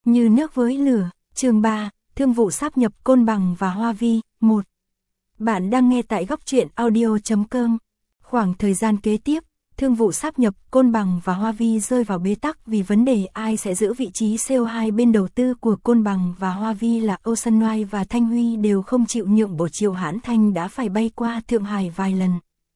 Như nước với lửa, chương 3, thương vụ sáp nhập Côn Bằng và Hoa Vi, 1. Bạn đang nghe tại góc truyện audio.com. Khoảng thời gian kế tiếp, thương vụ sáp nhập Côn Bằng và Hoa Vi rơi vào bế tắc vì vấn đề ai sẽ giữ vị trí CO2 bên đầu tư của Côn Bằng và Hoa Vi là Ocean Wide và Thanh Huy đều không chịu nhượng bộ. Triệu Hãn Thanh đã phải bay qua Thượng Hải vài lần.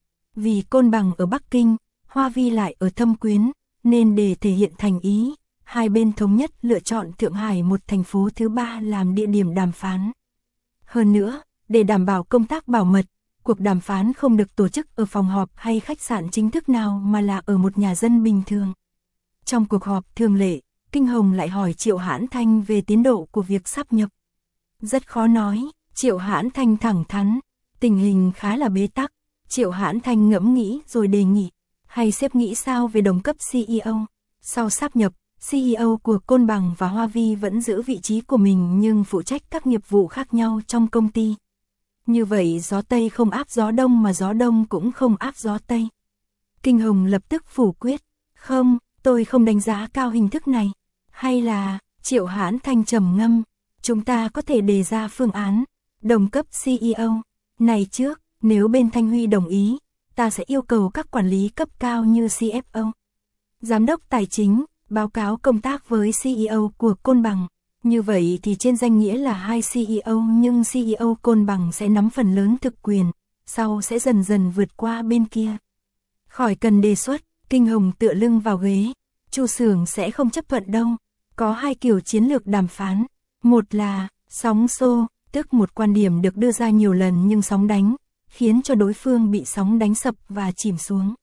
Vì Côn Bằng ở Bắc Kinh, Hoa Vi lại ở Thâm Quyến, nên để thể hiện thành ý, hai bên thống nhất lựa chọn Thượng Hải, một thành phố thứ ba, làm địa điểm đàm phán. Hơn nữa, để đảm bảo công tác bảo mật, cuộc đàm phán không được tổ chức ở phòng họp hay khách sạn chính thức nào mà là ở một nhà dân bình thường. Trong cuộc họp thường lệ, Kinh Hồng lại hỏi Triệu Hãn Thanh về tiến độ của việc sáp nhập. Rất khó nói, Triệu Hãn Thanh thẳng thắn, tình hình khá là bế tắc. Triệu Hãn Thanh ngẫm nghĩ rồi đề nghị, hay sếp nghĩ sao về đồng cấp CEO? Sau sáp nhập, CEO của Côn Bằng và Hoa Vi vẫn giữ vị trí của mình nhưng phụ trách các nghiệp vụ khác nhau trong công ty. Như vậy gió Tây không áp gió Đông mà gió Đông cũng không áp gió Tây. Kinh Hồng lập tức phủ quyết, không, tôi không đánh giá cao hình thức này. Hay là, Triệu Hãn Thanh trầm ngâm, chúng ta có thể đề ra phương án, đồng cấp CEO, này trước, nếu bên Thanh Huy đồng ý, ta sẽ yêu cầu các quản lý cấp cao như CFO, Giám đốc Tài chính, báo cáo công tác với CEO của Côn Bằng. Như vậy thì trên danh nghĩa là hai CEO nhưng CEO Côn Bằng sẽ nắm phần lớn thực quyền, sau sẽ dần dần vượt qua bên kia. Khỏi cần đề xuất, Kinh Hồng tựa lưng vào ghế, Chu Xưởng sẽ không chấp thuận đâu. Có hai kiểu chiến lược đàm phán, một là sóng xô, tức một quan điểm được đưa ra nhiều lần nhưng sóng đánh, khiến cho đối phương bị sóng đánh sập và chìm xuống.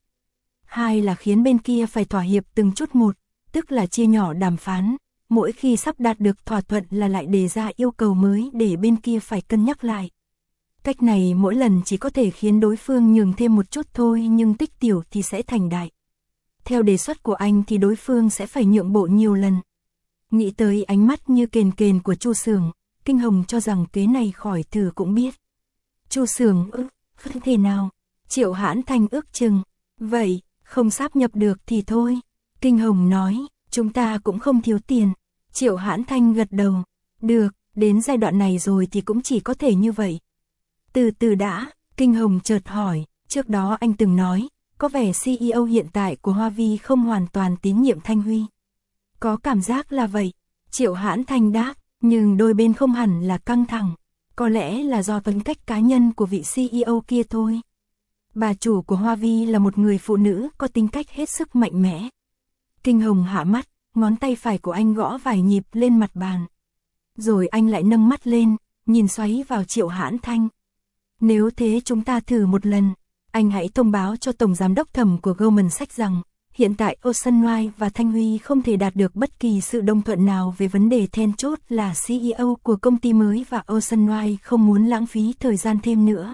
Hai là khiến bên kia phải thỏa hiệp từng chút một, tức là chia nhỏ đàm phán, mỗi khi sắp đạt được thỏa thuận là lại đề ra yêu cầu mới để bên kia phải cân nhắc lại. Cách này mỗi lần chỉ có thể khiến đối phương nhường thêm một chút thôi nhưng tích tiểu thì sẽ thành đại. Theo đề xuất của anh thì đối phương sẽ phải nhượng bộ nhiều lần. Nghĩ tới ánh mắt như kền kền của Chu Xưởng, Kinh Hồng cho rằng kế này khỏi thử cũng biết. Chu Xưởng không thể nào. Triệu Hãn Thanh ước chừng, vậy, không sáp nhập được thì thôi. Kinh Hồng nói, chúng ta cũng không thiếu tiền. Triệu Hãn Thanh gật đầu, được, đến giai đoạn này rồi thì cũng chỉ có thể như vậy. Từ từ đã, Kinh Hồng chợt hỏi, trước đó anh từng nói, có vẻ CEO hiện tại của Hoa Vi không hoàn toàn tín nhiệm Thanh Huy. Có cảm giác là vậy, Triệu Hãn Thanh đáp, nhưng đôi bên không hẳn là căng thẳng, có lẽ là do tính cách cá nhân của vị CEO kia thôi. Bà chủ của Hoa Vi là một người phụ nữ có tính cách hết sức mạnh mẽ. Kinh Hồng hạ mắt, ngón tay phải của anh gõ vài nhịp lên mặt bàn. Rồi anh lại nâng mắt lên, nhìn xoáy vào Triệu Hãn Thanh. Nếu thế chúng ta thử một lần, anh hãy thông báo cho Tổng Giám đốc Thẩm của Goldman Sachs rằng, hiện tại Ocean Wide và Thanh Huy không thể đạt được bất kỳ sự đồng thuận nào về vấn đề then chốt là CEO của công ty mới và Ocean Wide không muốn lãng phí thời gian thêm nữa.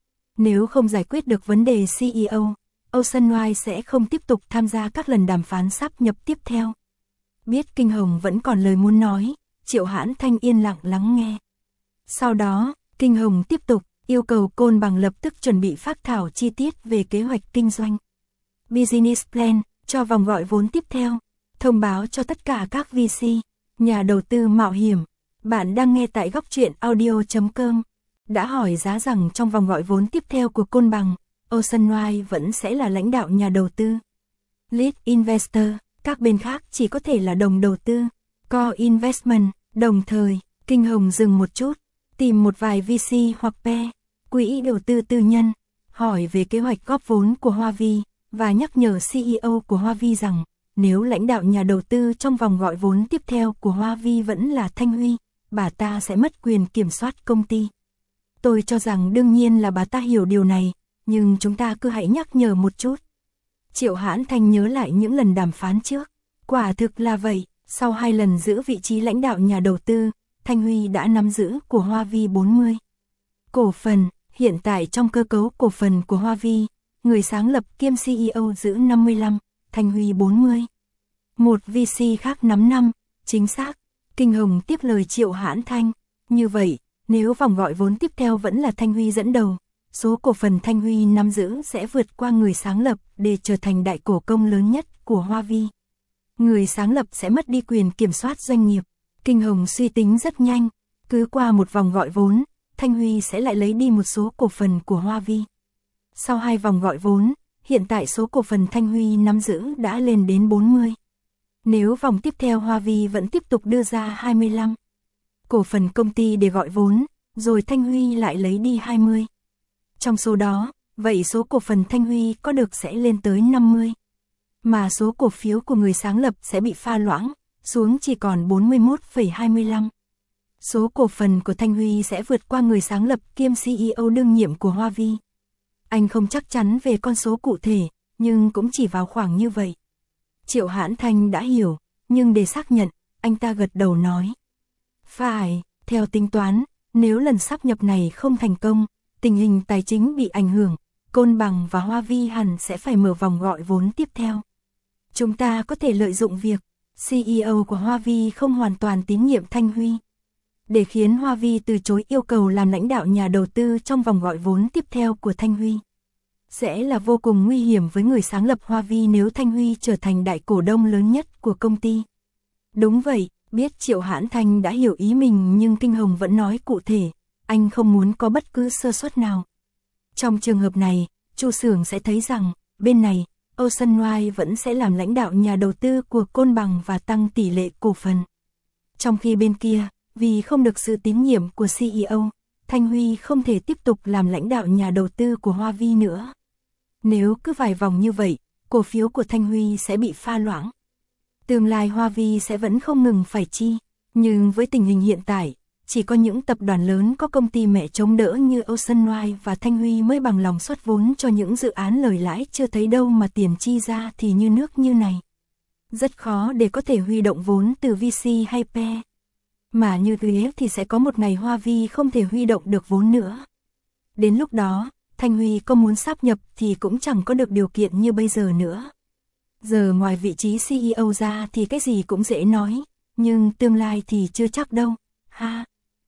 Nếu không giải quyết được vấn đề CEO, Ocean Wide sẽ không tiếp tục tham gia các lần đàm phán sáp nhập tiếp theo. Biết Kinh Hồng vẫn còn lời muốn nói, Triệu Hãn Thanh yên lặng lắng nghe. Sau đó, Kinh Hồng tiếp tục yêu cầu Côn Bằng lập tức chuẩn bị phác thảo chi tiết về kế hoạch kinh doanh. Business plan, cho vòng gọi vốn tiếp theo, thông báo cho tất cả các VC, nhà đầu tư mạo hiểm. Bạn đang nghe tại góc truyện audio.com. Đã hỏi giá rằng trong vòng gọi vốn tiếp theo của Côn Bằng, Ocean Wide vẫn sẽ là lãnh đạo nhà đầu tư. Lead Investor, các bên khác chỉ có thể là đồng đầu tư. Core Investment, đồng thời, Kinh Hồng dừng một chút, tìm một vài VC hoặc PE, quỹ đầu tư tư nhân, hỏi về kế hoạch góp vốn của Hoa Vi, và nhắc nhở CEO của Hoa Vi rằng, nếu lãnh đạo nhà đầu tư trong vòng gọi vốn tiếp theo của Hoa Vi vẫn là Thanh Huy, bà ta sẽ mất quyền kiểm soát công ty. Tôi cho rằng đương nhiên là bà ta hiểu điều này, nhưng chúng ta cứ hãy nhắc nhở một chút. Triệu Hãn Thanh nhớ lại những lần đàm phán trước, quả thực là vậy, sau 2 lần giữ vị trí lãnh đạo nhà đầu tư, Thanh Huy đã nắm giữ của Hoa Vi 40 cổ phần. Hiện tại trong cơ cấu cổ phần của Hoa Vi, người sáng lập kiêm CEO giữ 55, Thanh Huy 40. Một VC khác nắm 5, chính xác. Kinh Hồng tiếp lời Triệu Hãn Thanh, như vậy, nếu vòng gọi vốn tiếp theo vẫn là Thanh Huy dẫn đầu, số cổ phần Thanh Huy nắm giữ sẽ vượt qua người sáng lập để trở thành đại cổ công lớn nhất của Hoa Vi. Người sáng lập sẽ mất đi quyền kiểm soát doanh nghiệp. Kinh Hồng suy tính rất nhanh, cứ qua một vòng gọi vốn, Thanh Huy sẽ lại lấy đi một số cổ phần của Hoa Vi. Sau 2 vòng gọi vốn, hiện tại số cổ phần Thanh Huy nắm giữ đã lên đến 40. Nếu vòng tiếp theo Hoa Vi vẫn tiếp tục đưa ra 25 cổ phần công ty để gọi vốn, rồi Thanh Huy lại lấy đi 20. Trong số đó, vậy số cổ phần Thanh Huy có được sẽ lên tới 50. Mà số cổ phiếu của người sáng lập sẽ bị pha loãng, xuống chỉ còn 41,25. Số cổ phần của Thanh Huy sẽ vượt qua người sáng lập kiêm CEO đương nhiệm của Hoa Vi. Anh không chắc chắn về con số cụ thể, nhưng cũng chỉ vào khoảng như vậy. Triệu Hãn Thanh đã hiểu, nhưng để xác nhận, anh ta gật đầu nói. Phải, theo tính toán, nếu lần sáp nhập này không thành công, tình hình tài chính bị ảnh hưởng, Côn Bằng và Hoa Vi hẳn sẽ phải mở vòng gọi vốn tiếp theo. Chúng ta có thể lợi dụng việc CEO của Hoa Vi không hoàn toàn tín nhiệm Thanh Huy, để khiến Hoa Vi từ chối yêu cầu làm lãnh đạo nhà đầu tư trong vòng gọi vốn tiếp theo của Thanh Huy. Sẽ là vô cùng nguy hiểm với người sáng lập Hoa Vi nếu Thanh Huy trở thành đại cổ đông lớn nhất của công ty. Đúng vậy, biết Triệu Hãn Thanh đã hiểu ý mình nhưng Kinh Hồng vẫn nói cụ thể, anh không muốn có bất cứ sơ suất nào. Trong trường hợp này, Chu Xưởng sẽ thấy rằng, bên này, Ocean Wide vẫn sẽ làm lãnh đạo nhà đầu tư của Côn Bằng và tăng tỷ lệ cổ phần. Trong khi bên kia, vì không được sự tín nhiệm của CEO, Thanh Huy không thể tiếp tục làm lãnh đạo nhà đầu tư của Hoa Vi nữa. Nếu cứ vài vòng như vậy, cổ phiếu của Thanh Huy sẽ bị pha loãng. Tương lai Hoa Vi sẽ vẫn không ngừng phải chi, nhưng với tình hình hiện tại, chỉ có những tập đoàn lớn có công ty mẹ chống đỡ như Ocean Wide và Thanh Huy mới bằng lòng xuất vốn cho những dự án lời lãi chưa thấy đâu mà tiền chi ra thì như nước như này. Rất khó để có thể huy động vốn từ VC hay PE. Mà như thế thì sẽ có một ngày Hoa Vi không thể huy động được vốn nữa. Đến lúc đó, Thanh Huy có muốn sáp nhập thì cũng chẳng có được điều kiện như bây giờ nữa. Giờ ngoài vị trí CEO ra thì cái gì cũng dễ nói, nhưng tương lai thì chưa chắc đâu, ha.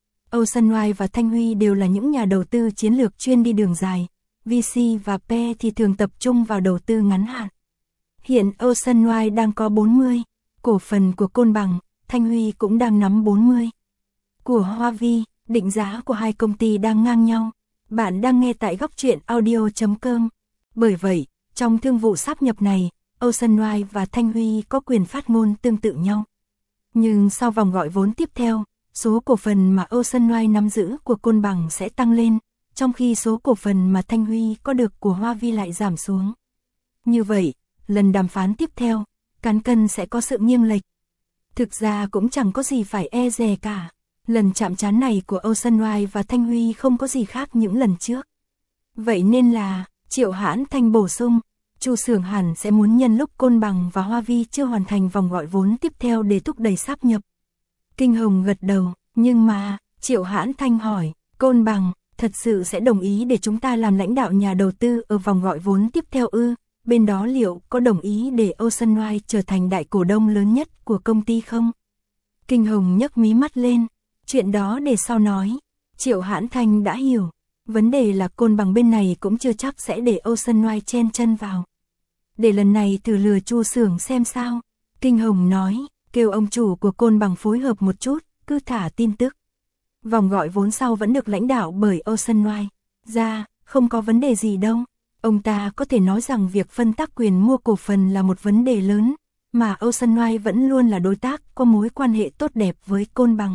Ocean Wide và Thanh Huy đều là những nhà đầu tư chiến lược chuyên đi đường dài, VC và PE thì thường tập trung vào đầu tư ngắn hạn. Hiện Ocean Wide đang có 40 cổ phần của Côn Bằng, Thanh Huy cũng đang nắm 40 của Hoa Vi, định giá của hai công ty đang ngang nhau. Bạn đang nghe tại góc truyện audio.com. Bởi vậy, trong thương vụ sáp nhập này, Ocean Wide và Thanh Huy có quyền phát ngôn tương tự nhau. Nhưng sau vòng gọi vốn tiếp theo, số cổ phần mà Ocean Wide nắm giữ của Côn Bằng sẽ tăng lên, trong khi số cổ phần mà Thanh Huy có được của Hoa Vi lại giảm xuống. Như vậy, lần đàm phán tiếp theo, cán cân sẽ có sự nghiêng lệch. Thực ra cũng chẳng có gì phải e dè cả. Lần chạm trán này của Ocean Wide và Thanh Huy không có gì khác những lần trước. Vậy nên là, Triệu Hãn Thanh bổ sung, Chu Xưởng hẳn sẽ muốn nhân lúc Côn Bằng và Hoa Vi chưa hoàn thành vòng gọi vốn tiếp theo để thúc đẩy sáp nhập. Kinh Hồng gật đầu, nhưng mà, Triệu Hãn Thanh hỏi, Côn Bằng, thật sự sẽ đồng ý để chúng ta làm lãnh đạo nhà đầu tư ở vòng gọi vốn tiếp theo ư? Bên đó liệu có đồng ý để Ocean Wide trở thành đại cổ đông lớn nhất của công ty không? Kinh Hồng nhấc mí mắt lên, chuyện đó để sau nói. Triệu Hãn Thanh đã hiểu, vấn đề là Côn Bằng bên này cũng chưa chắc sẽ để Ocean Wide chen chân vào. Để lần này thử lừa Chu Xưởng xem sao. Kinh Hồng nói, kêu ông chủ của Côn Bằng phối hợp một chút, cứ thả tin tức. Vòng gọi vốn sau vẫn được lãnh đạo bởi Ocean Wide. Ra, không có vấn đề gì đâu. Ông ta có thể nói rằng việc phân tác quyền mua cổ phần là một vấn đề lớn, mà Ocean Wide vẫn luôn là đối tác có mối quan hệ tốt đẹp với Côn Bằng.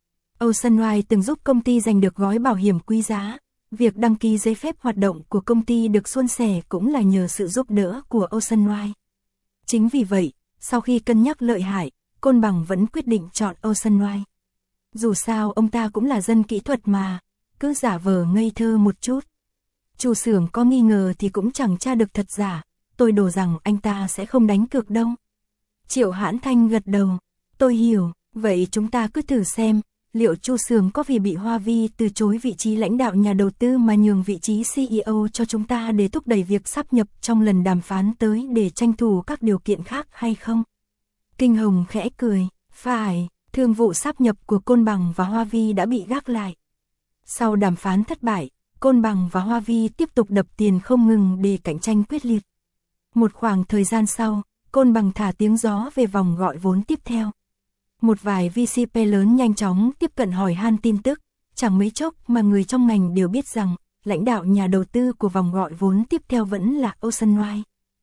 Ocean Wide từng giúp công ty giành được gói bảo hiểm quý giá. Việc đăng ký giấy phép hoạt động của công ty được suôn sẻ cũng là nhờ sự giúp đỡ của Ocean Wide. Chính vì vậy, sau khi cân nhắc lợi hại, Côn Bằng vẫn quyết định chọn Ocean Wide. Dù sao ông ta cũng là dân kỹ thuật mà, cứ giả vờ ngây thơ một chút. Chu Xưởng có nghi ngờ thì cũng chẳng tra được thật giả, tôi đổ rằng anh ta sẽ không đánh cược đâu. Triệu Hãn Thanh gật đầu, tôi hiểu, vậy chúng ta cứ thử xem, liệu Chu Xưởng có vì bị Hoa Vi từ chối vị trí lãnh đạo nhà đầu tư mà nhường vị trí CEO cho chúng ta để thúc đẩy việc sáp nhập trong lần đàm phán tới để tranh thủ các điều kiện khác hay không? Kinh Hồng khẽ cười, phải, thương vụ sáp nhập của Côn Bằng và Hoa Vi đã bị gác lại. Sau đàm phán thất bại, Côn Bằng và Hoa Vi tiếp tục đập tiền không ngừng để cạnh tranh quyết liệt. Một khoảng thời gian sau, Côn Bằng thả tiếng gió về vòng gọi vốn tiếp theo. Một vài VCP lớn nhanh chóng tiếp cận hỏi han tin tức, chẳng mấy chốc mà người trong ngành đều biết rằng, lãnh đạo nhà đầu tư của vòng gọi vốn tiếp theo vẫn là Ocean Wide.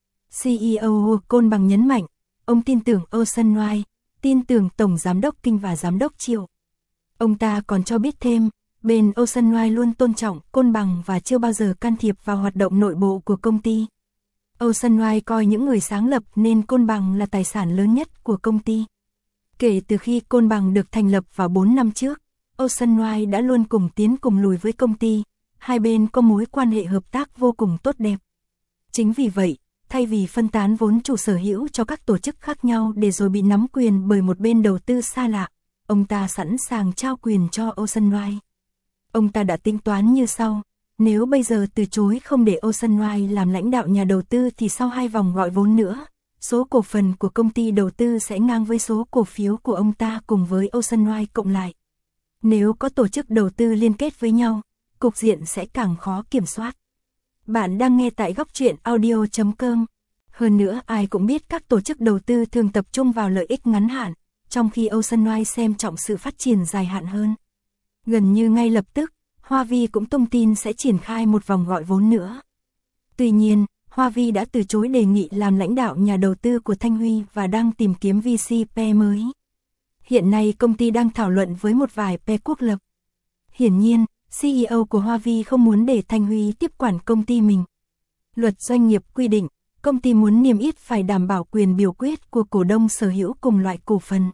CEO Côn Bằng nhấn mạnh, ông tin tưởng Ocean Wide, tin tưởng Tổng Giám đốc Kinh và Giám đốc Triệu. Ông ta còn cho biết thêm, bên Ocean Wide luôn tôn trọng Côn Bằng và chưa bao giờ can thiệp vào hoạt động nội bộ của công ty. Ocean Wide coi những người sáng lập nên Côn Bằng là tài sản lớn nhất của công ty. Kể từ khi Côn Bằng được thành lập vào 4 năm trước, Ocean Wide đã luôn cùng tiến cùng lùi với công ty, hai bên có mối quan hệ hợp tác vô cùng tốt đẹp. Chính vì vậy, thay vì phân tán vốn chủ sở hữu cho các tổ chức khác nhau để rồi bị nắm quyền bởi một bên đầu tư xa lạ, ông ta sẵn sàng trao quyền cho Ocean Wide. Ông ta đã tính toán như sau, nếu bây giờ từ chối không để Ocean Wide làm lãnh đạo nhà đầu tư thì sau 2 vòng gọi vốn nữa, số cổ phần của công ty đầu tư sẽ ngang với số cổ phiếu của ông ta cùng với Ocean Wide cộng lại. Nếu có tổ chức đầu tư liên kết với nhau, cục diện sẽ càng khó kiểm soát. Bạn đang nghe tại góc truyện audio.com. Hơn nữa ai cũng biết các tổ chức đầu tư thường tập trung vào lợi ích ngắn hạn, trong khi Ocean Wide xem trọng sự phát triển dài hạn hơn. Gần như ngay lập tức, Hoa Vi cũng tung tin sẽ triển khai một vòng gọi vốn nữa. Tuy nhiên, Hoa Vi đã từ chối đề nghị làm lãnh đạo nhà đầu tư của Thanh Huy và đang tìm kiếm VCP mới. Hiện nay công ty đang thảo luận với một vài PE quốc lập. Hiển nhiên, CEO của Hoa Vi không muốn để Thanh Huy tiếp quản công ty mình. Luật doanh nghiệp quy định, công ty muốn niêm yết phải đảm bảo quyền biểu quyết của cổ đông sở hữu cùng loại cổ phần.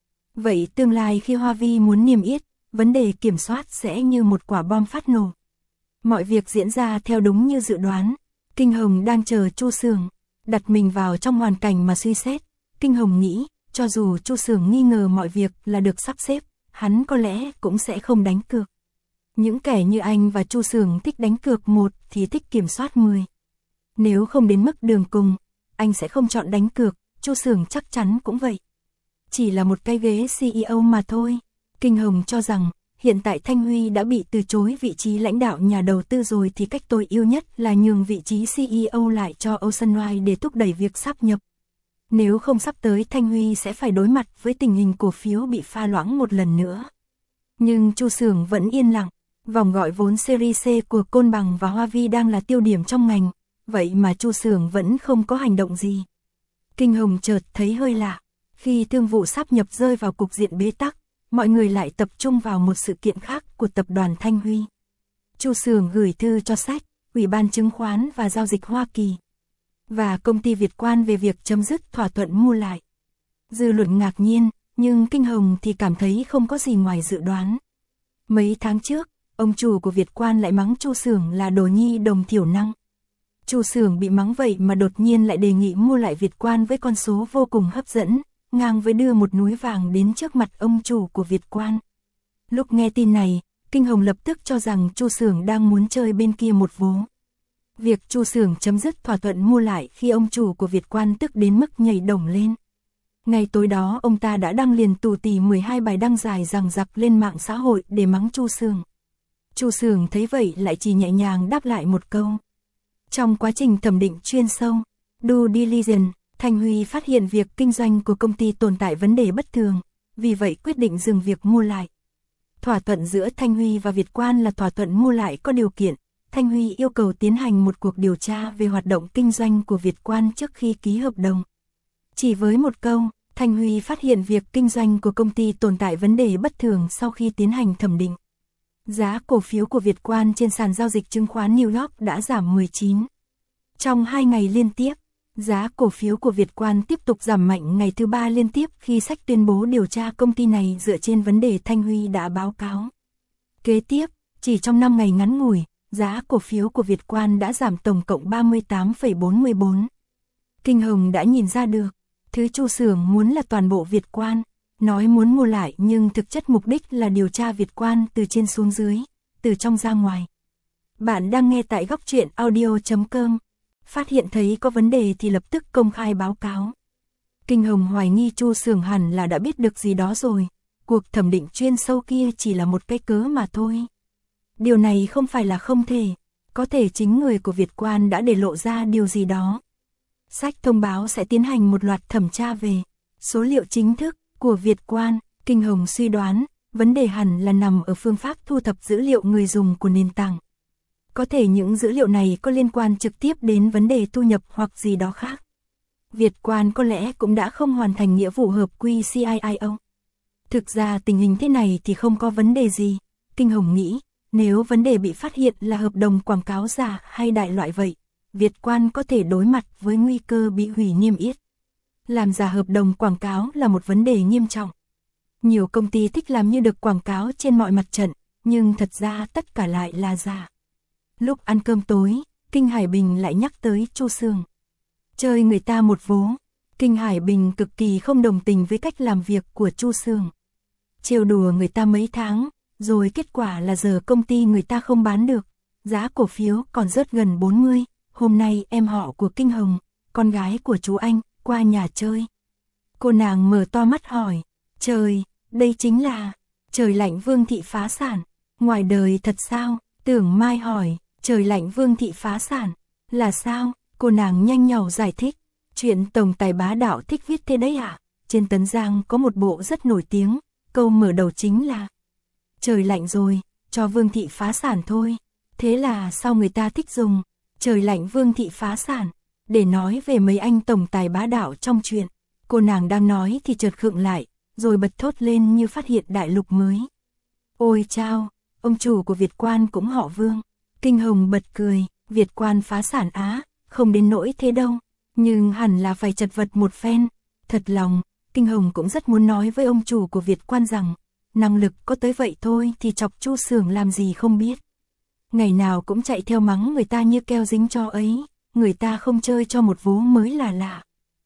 Vậy tương lai khi Hoa Vi muốn niêm yết, vấn đề kiểm soát sẽ như một quả bom phát nổ. Mọi việc diễn ra theo đúng như dự đoán. Kinh Hồng đang chờ Chu Xưởng, đặt mình vào trong hoàn cảnh mà suy xét. Kinh Hồng nghĩ, cho dù Chu Xưởng nghi ngờ mọi việc là được sắp xếp, hắn có lẽ cũng sẽ không đánh cược. Những kẻ như anh và Chu Xưởng thích đánh cược 1 thì thích kiểm soát 10. Nếu không đến mức đường cùng, anh sẽ không chọn đánh cược, Chu Xưởng chắc chắn cũng vậy. Chỉ là một cái ghế CEO mà thôi. Kinh Hồng cho rằng, hiện tại Thanh Huy đã bị từ chối vị trí lãnh đạo nhà đầu tư rồi thì cách tối ưu nhất là nhường vị trí CEO lại cho Ocean Wide để thúc đẩy việc sáp nhập. Nếu không sắp tới Thanh Huy sẽ phải đối mặt với tình hình cổ phiếu bị pha loãng một lần nữa. Nhưng Chu Xưởng vẫn yên lặng, vòng gọi vốn Series C của Côn Bằng và Hoa Vi đang là tiêu điểm trong ngành, vậy mà Chu Xưởng vẫn không có hành động gì. Kinh Hồng chợt thấy hơi lạ, khi thương vụ sáp nhập rơi vào cục diện bế tắc, mọi người lại tập trung vào một sự kiện khác của tập đoàn Thanh Huy. Chu Xưởng gửi thư cho SEC, Ủy ban Chứng khoán và Giao dịch Hoa Kỳ và công ty Việt Quan về việc chấm dứt thỏa thuận mua lại. Dư luận ngạc nhiên, nhưng Kinh Hồng thì cảm thấy không có gì ngoài dự đoán. Mấy tháng trước, ông chủ của Việt Quan lại mắng Chu Xưởng là đồ nhi đồng thiểu năng. Chu Xưởng bị mắng vậy mà đột nhiên lại đề nghị mua lại Việt Quan với con số vô cùng hấp dẫn, ngang với đưa một núi vàng đến trước mặt ông chủ của Việt Quan. Lúc nghe tin này, Kinh Hồng lập tức cho rằng Chu Xưởng đang muốn chơi bên kia một vố. Việc Chu Xưởng chấm dứt thỏa thuận mua lại khi ông chủ của Việt Quan tức đến mức nhảy đồng lên. Ngày tối đó ông ta đã đăng liền tù tì 12 bài đăng dài dằng dặc lên mạng xã hội để mắng Chu Xưởng. Chu Xưởng thấy vậy lại chỉ nhẹ nhàng đáp lại một câu. Trong quá trình thẩm định chuyên sâu, due diligence, Thanh Huy phát hiện việc kinh doanh của công ty tồn tại vấn đề bất thường, vì vậy quyết định dừng việc mua lại. Thỏa thuận giữa Thanh Huy và Việt Quan là thỏa thuận mua lại có điều kiện. Thanh Huy yêu cầu tiến hành một cuộc điều tra về hoạt động kinh doanh của Việt Quan trước khi ký hợp đồng. Chỉ với một câu, Thanh Huy phát hiện việc kinh doanh của công ty tồn tại vấn đề bất thường sau khi tiến hành thẩm định. Giá cổ phiếu của Việt Quan trên sàn giao dịch chứng khoán New York đã giảm 19. Trong 2 ngày liên tiếp, giá cổ phiếu của Việt Quan tiếp tục giảm mạnh ngày thứ 3 liên tiếp khi SEC tuyên bố điều tra công ty này dựa trên vấn đề Thanh Huy đã báo cáo. Kế tiếp, chỉ trong 5 ngày ngắn ngủi, giá cổ phiếu của Việt Quan đã giảm tổng cộng 38,44. Kinh Hồng đã nhìn ra được, thứ Chu Xưởng muốn là toàn bộ Việt Quan, nói muốn mua lại nhưng thực chất mục đích là điều tra Việt Quan từ trên xuống dưới, từ trong ra ngoài. Bạn đang nghe tại góc truyện audio.com. Phát hiện thấy có vấn đề thì lập tức công khai báo cáo. Kinh Hồng hoài nghi Chu Xưởng hẳn là đã biết được gì đó rồi, cuộc thẩm định chuyên sâu kia chỉ là một cái cớ mà thôi. Điều này không phải là không thể, có thể chính người của Việt Quan đã để lộ ra điều gì đó. SEC thông báo sẽ tiến hành một loạt thẩm tra về số liệu chính thức, của Việt Quan. Kinh Hồng suy đoán, vấn đề hẳn là nằm ở phương pháp thu thập dữ liệu người dùng của nền tảng. Có thể những dữ liệu này có liên quan trực tiếp đến vấn đề thu nhập hoặc gì đó khác. Việt Quan có lẽ cũng đã không hoàn thành nghĩa vụ hợp quy CIIO. Thực ra tình hình thế này thì không có vấn đề gì. Kinh Hồng nghĩ, nếu vấn đề bị phát hiện là hợp đồng quảng cáo giả hay đại loại vậy, Việt Quan có thể đối mặt với nguy cơ bị hủy niêm yết. Làm giả hợp đồng quảng cáo là một vấn đề nghiêm trọng. Nhiều công ty thích làm như được quảng cáo trên mọi mặt trận, nhưng thật ra tất cả lại là giả. Lúc ăn cơm tối, Kinh Hải Bình lại nhắc tới Chu Sường. Chơi người ta một vố. Kinh Hải Bình cực kỳ không đồng tình với cách làm việc của Chu Sường. Trêu đùa người ta mấy tháng, rồi kết quả là giờ công ty người ta không bán được, giá cổ phiếu còn rớt gần 40. Hôm nay em họ của Kinh Hồng, con gái của chú anh, qua nhà chơi. Cô nàng mở to mắt hỏi, trời, đây chính là Trời Lạnh Vương thị phá sản, ngoài đời thật sao? Tưởng Mai hỏi, Trời Lạnh Vương thị phá sản, là sao? Cô nàng nhanh nhảu giải thích, chuyện tổng tài bá đạo thích viết thế đấy ạ. Trên Tấn Giang có một bộ rất nổi tiếng, câu mở đầu chính là trời lạnh rồi, cho Vương thị phá sản thôi. Thế là sao người ta thích dùng Trời Lạnh Vương thị phá sản để nói về mấy anh tổng tài bá đạo trong chuyện. Cô nàng đang nói thì chợt khựng lại, rồi bật thốt lên như phát hiện đại lục mới. Ôi chao, ông chủ của Việt Quan cũng họ Vương. Kinh Hồng bật cười, Việt Quan phá sản á, không đến nỗi thế đâu, nhưng hẳn là phải chật vật một phen. Thật lòng, Kinh Hồng cũng rất muốn nói với ông chủ của Việt Quan rằng, năng lực có tới vậy thôi thì chọc Chu Sường làm gì không biết. Ngày nào cũng chạy theo mắng người ta như keo dính cho ấy, người ta không chơi cho một vố mới là lạ.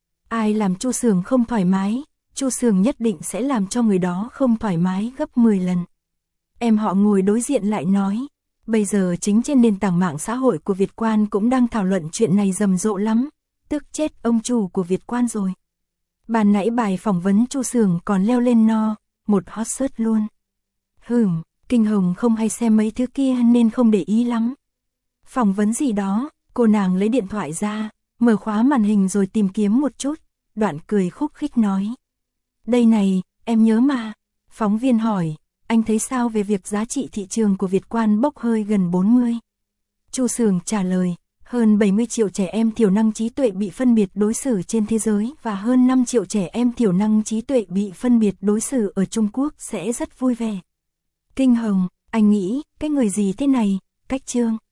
Ai làm Chu Sường không thoải mái, Chu Sường nhất định sẽ làm cho người đó không thoải mái gấp 10 lần. Em họ ngồi đối diện lại nói, bây giờ chính trên nền tảng mạng xã hội của Việt Quan cũng đang thảo luận chuyện này rầm rộ lắm, tức chết ông chủ của Việt Quan rồi. Ban nãy bài phỏng vấn Chu Sường còn leo lên một hot search luôn. Kinh Hồng không hay xem mấy thứ kia nên không để ý lắm. Phỏng vấn gì đó, cô nàng lấy điện thoại ra, mở khóa màn hình rồi tìm kiếm một chút, đoạn cười khúc khích nói. Đây này, em nhớ mà. Phóng viên hỏi, anh thấy sao về việc giá trị thị trường của Việt Quan bốc hơi gần 40? Chu Sường trả lời, hơn 70 triệu trẻ em thiểu năng trí tuệ bị phân biệt đối xử trên thế giới và hơn 5 triệu trẻ em thiểu năng trí tuệ bị phân biệt đối xử ở Trung Quốc sẽ rất vui vẻ. Kinh Hồng, anh nghĩ, cái người gì thế này, cách trương.